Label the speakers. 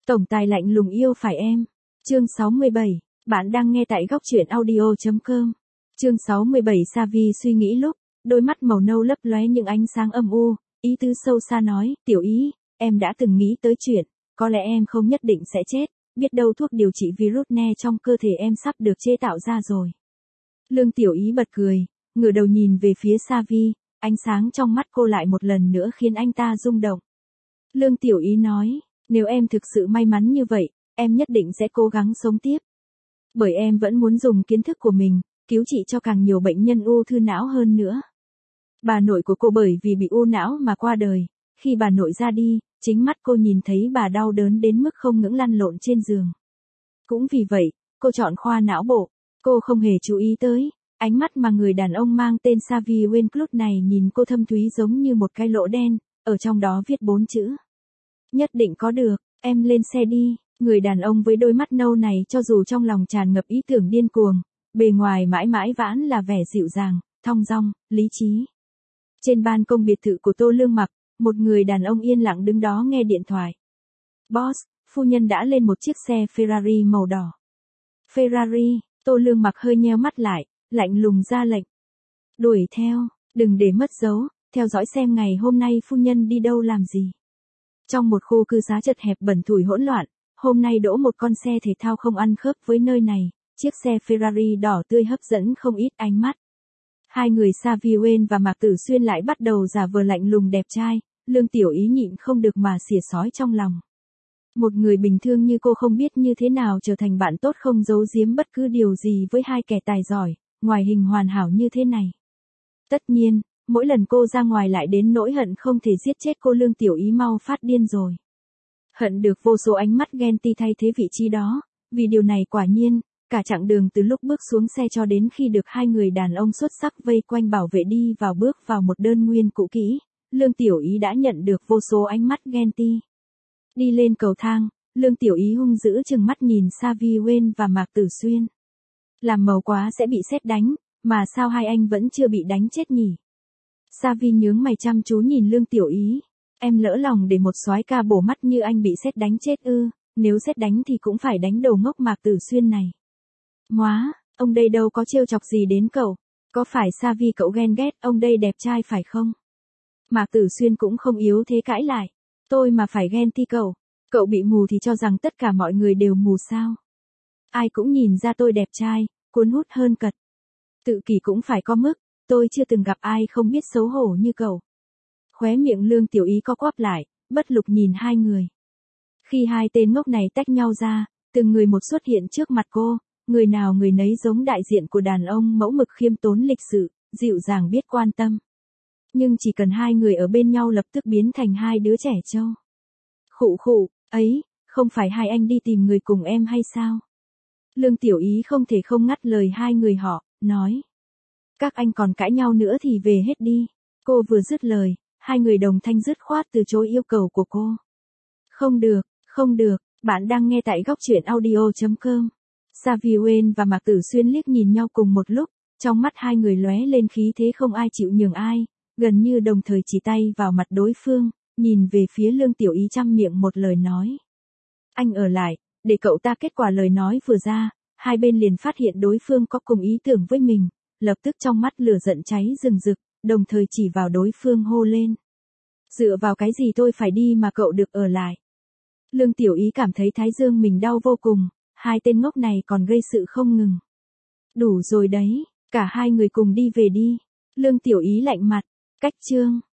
Speaker 1: Tổng tài lạnh lùng yêu phải em. Chương 67. Bạn đang nghe tại góc truyện audio.com. Chương 67. Savi suy nghĩ lúc, đôi mắt màu nâu lấp lóe những ánh sáng âm u, ý tứ sâu xa nói, Tiểu Ý, em đã từng nghĩ tới chuyện, có lẽ em không nhất định sẽ chết, biết đâu thuốc điều trị virus ne trong cơ thể em sắp được chế tạo ra rồi. Lương Tiểu Ý bật cười, ngửa đầu nhìn về phía Savi, ánh sáng trong mắt cô lại một lần nữa khiến anh ta rung động. Lương Tiểu Ý nói, nếu em thực sự may mắn như vậy, em nhất định sẽ cố gắng sống tiếp. Bởi em vẫn muốn dùng kiến thức của mình, cứu trị cho càng nhiều bệnh nhân ung thư não hơn nữa. Bà nội của cô bởi vì bị u não mà qua đời, khi bà nội ra đi, chính mắt cô nhìn thấy bà đau đớn đến mức không ngừng lăn lộn trên giường. Cũng vì vậy, cô chọn khoa não bộ, cô không hề chú ý tới, ánh mắt mà người đàn ông mang tên Savi Wenclut này nhìn cô thâm thúy giống như một cái lỗ đen, ở trong đó viết 4 chữ. Nhất định có được, em lên xe đi. Người đàn ông với đôi mắt nâu này cho dù trong lòng tràn ngập ý tưởng điên cuồng, bề ngoài mãi mãi vẫn là vẻ dịu dàng, thong dong, lý trí. Trên ban công biệt thự của Tô Lương Mặc, một người đàn ông yên lặng đứng đó nghe điện thoại. Boss, phu nhân đã lên một chiếc xe Ferrari màu đỏ. Ferrari, Tô Lương Mặc hơi nheo mắt lại, lạnh lùng ra lệnh. Đuổi theo, đừng để mất dấu, theo dõi xem ngày hôm nay phu nhân đi đâu làm gì. Trong một khu cư xá chật hẹp bẩn thỉu hỗn loạn, hôm nay đỗ một con xe thể thao không ăn khớp với nơi này, chiếc xe Ferrari đỏ tươi hấp dẫn không ít ánh mắt. Hai người Savi Wen và Mạc Tử Xuyên lại bắt đầu giả vờ lạnh lùng đẹp trai, Lương Tiểu Ý nhịn không được mà xỉa xói trong lòng. Một người bình thường như cô không biết như thế nào trở thành bạn tốt không giấu giếm bất cứ điều gì với hai kẻ tài giỏi, ngoại hình hoàn hảo như thế này. Tất nhiên, mỗi lần cô ra ngoài lại đến nỗi hận không thể giết chết cô. Lương Tiểu Ý mau phát điên rồi. Hận được vô số ánh mắt ghen tị thay thế vị trí đó, vì điều này quả nhiên, cả chặng đường từ lúc bước xuống xe cho đến khi được hai người đàn ông xuất sắc vây quanh bảo vệ đi vào bước vào một đơn nguyên cũ kỹ, Lương Tiểu Ý đã nhận được vô số ánh mắt ghen tị. Đi lên cầu thang, Lương Tiểu Ý hung dữ trừng mắt nhìn Savi Wen và Mạc Tử Xuyên. Làm màu quá sẽ bị sét đánh, mà sao hai anh vẫn chưa bị đánh chết nhỉ? Savi nhướng mày chăm chú nhìn Lương Tiểu Ý. Em lỡ lòng để một soái ca bổ mắt như anh bị sét đánh chết ư? Nếu sét đánh thì cũng phải đánh đầu ngốc Mạc Tử Xuyên này. Móa, ông đây đâu có trêu chọc gì đến cậu. Có phải Savi cậu ghen ghét ông đây đẹp trai phải không? Mạc Tử Xuyên cũng không yếu thế cãi lại. Tôi mà phải ghen tị cậu. Cậu bị mù thì cho rằng tất cả mọi người đều mù sao? Ai cũng nhìn ra tôi đẹp trai, cuốn hút hơn cật. Tự kỷ cũng phải có mức, tôi chưa từng gặp ai không biết xấu hổ như cậu. Khóe miệng Lương Tiểu Ý co quắp lại, bất lực nhìn hai người. Khi hai tên ngốc này tách nhau ra, từng người một xuất hiện trước mặt cô, người nào người nấy giống đại diện của đàn ông mẫu mực khiêm tốn lịch sự, dịu dàng biết quan tâm. Nhưng chỉ cần hai người ở bên nhau lập tức biến thành hai đứa trẻ trâu. Khụ khụ, ấy, không phải hai anh đi tìm người cùng em hay sao? Lương Tiểu Ý không thể không ngắt lời hai người họ, nói. Các anh còn cãi nhau nữa thì về hết đi. Cô vừa dứt lời, hai người đồng thanh dứt khoát từ chối yêu cầu của cô. Không được, bạn đang nghe tại góc truyện audio.com. Savi Wen và Mạc Tử Xuyên liếc nhìn nhau cùng một lúc, trong mắt hai người lóe lên khí thế không ai chịu nhường ai, gần như đồng thời chỉ tay vào mặt đối phương, nhìn về phía Lương Tiểu Ý chăm miệng một lời nói. Anh ở lại, để cậu ta kết quả lời nói vừa ra, hai bên liền phát hiện đối phương có cùng ý tưởng với mình, lập tức trong mắt lửa giận cháy rừng rực, đồng thời chỉ vào đối phương hô lên. Dựa vào cái gì tôi phải đi mà cậu được ở lại? Lương Tiểu Ý cảm thấy thái dương mình đau vô cùng, hai tên ngốc này còn gây sự không ngừng. Đủ rồi đấy, cả hai người cùng đi về đi. Lương Tiểu Ý lạnh mặt, cách chương.